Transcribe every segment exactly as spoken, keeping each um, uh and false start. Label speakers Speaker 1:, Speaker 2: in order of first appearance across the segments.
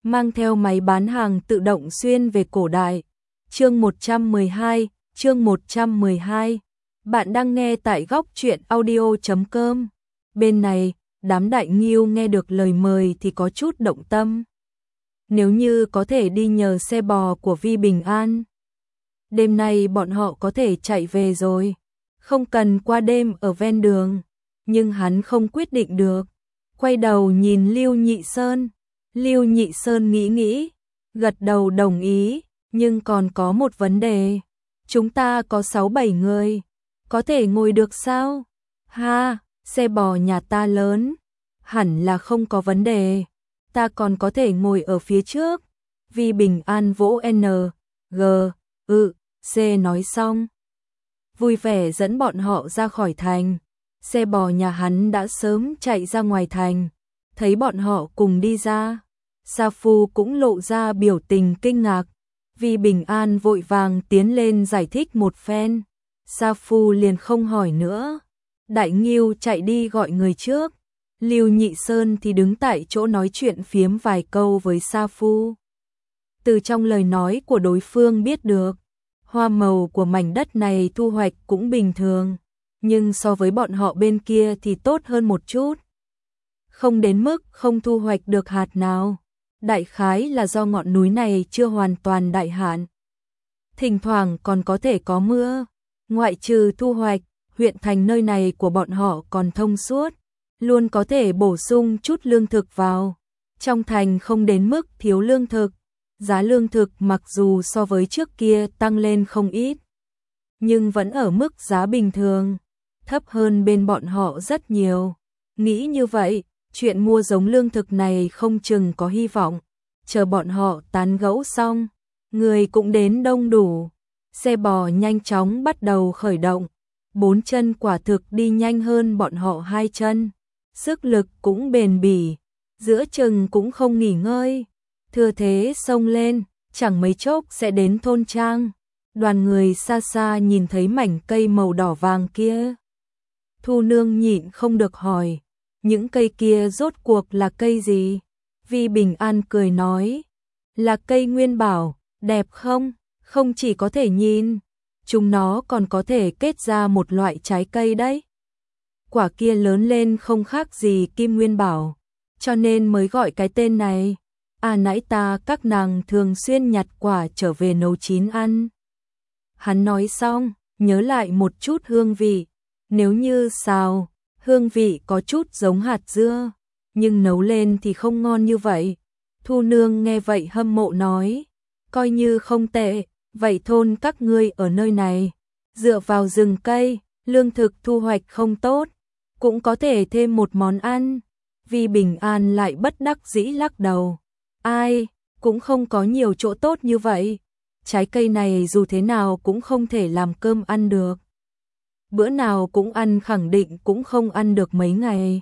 Speaker 1: mang theo máy bán hàng tự động xuyên về cổ đại. Chương một trăm mười hai, chương một trăm mười hai. Bạn đang nghe tại góc truyện audio chấm com. Bên này, đám đại nghiêu nghe được lời mời thì có chút động tâm. Nếu như có thể đi nhờ xe bò của Vi Bình An, đêm nay bọn họ có thể chạy về rồi, không cần qua đêm ở ven đường. Nhưng hắn không quyết định được, quay đầu nhìn Lưu Nhị Sơn. Lưu Nhị Sơn nghĩ nghĩ, gật đầu đồng ý, nhưng còn có một vấn đề. Chúng ta có sáu bảy người, có thể ngồi được sao? Ha, xe bò nhà ta lớn, hẳn là không có vấn đề. Ta còn có thể ngồi ở phía trước. Vi Bình An vỗ N, G, ư, C nói xong, vui vẻ dẫn bọn họ ra khỏi thành. Xe bò nhà hắn đã sớm chạy ra ngoài thành, thấy bọn họ cùng đi ra, Sa Phu cũng lộ ra biểu tình kinh ngạc. Vi Bình An vội vàng tiến lên giải thích một phen, Sa Phu liền không hỏi nữa. Đại Nghiêu chạy đi gọi người trước, Lưu Nhị Sơn thì đứng tại chỗ nói chuyện phiếm vài câu với Sa Phu. Từ trong lời nói của đối phương biết được, hoa màu của mảnh đất này thu hoạch cũng bình thường, nhưng so với bọn họ bên kia thì tốt hơn một chút. Không đến mức không thu hoạch được hạt nào, đại khái là do ngọn núi này chưa hoàn toàn đại hạn. Thỉnh thoảng còn có thể có mưa, ngoại trừ thu hoạch, huyện thành nơi này của bọn họ còn thông suốt, luôn có thể bổ sung chút lương thực vào. Trong thành không đến mức thiếu lương thực, giá lương thực mặc dù so với trước kia tăng lên không ít, nhưng vẫn ở mức giá bình thường, thấp hơn bên bọn họ rất nhiều. Nghĩ như vậy, chuyện mua giống lương thực này không chừng có hy vọng. Chờ bọn họ tán gẫu xong, người cũng đến đông đủ, xe bò nhanh chóng bắt đầu khởi động. Bốn chân quả thực đi nhanh hơn bọn họ hai chân, sức lực cũng bền bỉ, giữa chừng cũng không nghỉ ngơi, thừa thế xông lên, chẳng mấy chốc sẽ đến thôn trang. Đoàn người xa xa nhìn thấy mảnh cây màu đỏ vàng kia, Thu Nương nhịn không được hỏi, những cây kia rốt cuộc là cây gì? Vi Bình An cười nói, là cây nguyên bảo, đẹp không? Không chỉ có thể nhìn, chúng nó còn có thể kết ra một loại trái cây đấy. Quả kia lớn lên không khác gì kim nguyên bảo, cho nên mới gọi cái tên này. À nãy ta các nàng thường xuyên nhặt quả trở về nấu chín ăn. Hắn nói xong, nhớ lại một chút hương vị, nếu như xào, hương vị có chút giống hạt dưa, nhưng nấu lên thì không ngon như vậy. Thu Nương nghe vậy hâm mộ nói, coi như không tệ, vậy thôn các ngươi ở nơi này, dựa vào rừng cây, lương thực thu hoạch không tốt, cũng có thể thêm một món ăn. Vi Bình An lại bất đắc dĩ lắc đầu, ai, cũng không có nhiều chỗ tốt như vậy, trái cây này dù thế nào cũng không thể làm cơm ăn được. Bữa nào cũng ăn khẳng định cũng không ăn được mấy ngày.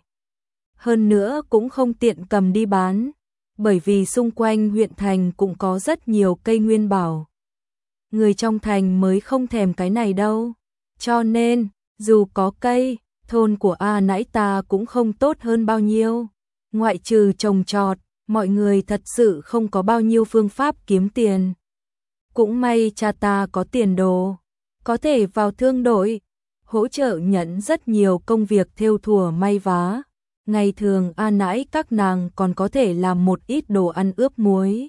Speaker 1: Hơn nữa cũng không tiện cầm đi bán, bởi vì xung quanh huyện thành cũng có rất nhiều cây nguyên bảo. Người trong thành mới không thèm cái này đâu. Cho nên, dù có cây, thôn của A nãy ta cũng không tốt hơn bao nhiêu. Ngoại trừ trồng trọt, mọi người thật sự không có bao nhiêu phương pháp kiếm tiền. Cũng may cha ta có tiền đồ, có thể vào thương đội, hỗ trợ nhận rất nhiều công việc thêu thùa may vá. Ngày thường A nãy các nàng còn có thể làm một ít đồ ăn ướp muối.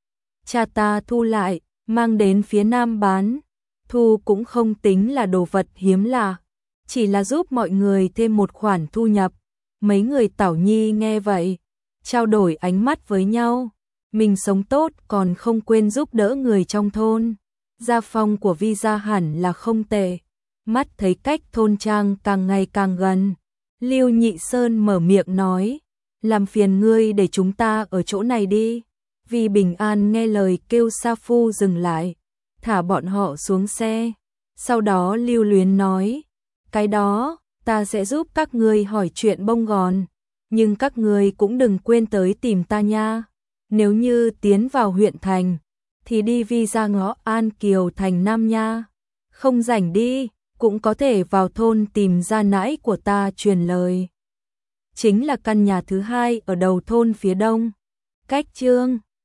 Speaker 1: Cha ta thu lại, mang đến phía Nam bán. Thu cũng không tính là đồ vật hiếm lạ, chỉ là giúp mọi người thêm một khoản thu nhập. Mấy người Tảo Nhi nghe vậy, trao đổi ánh mắt với nhau. Mình sống tốt còn không quên giúp đỡ người trong thôn. Gia phong của Vi gia hẳn là không tệ. Mắt thấy cách thôn trang càng ngày càng gần, Lưu Nhị Sơn mở miệng nói, làm phiền ngươi để chúng ta ở chỗ này đi. Vi Bình An nghe lời kêu Sa Phu dừng lại, thả bọn họ xuống xe. Sau đó lưu luyến nói, cái đó, ta sẽ giúp các ngươi hỏi chuyện bông gòn, nhưng các ngươi cũng đừng quên tới tìm ta nha. Nếu như tiến vào huyện thành, thì đi Vi ra ngõ An Kiều thành Nam nha. Không rảnh đi, cũng có thể vào thôn tìm gia nãi của ta truyền lời. Chính là căn nhà thứ hai ở đầu thôn phía đông. Cách chương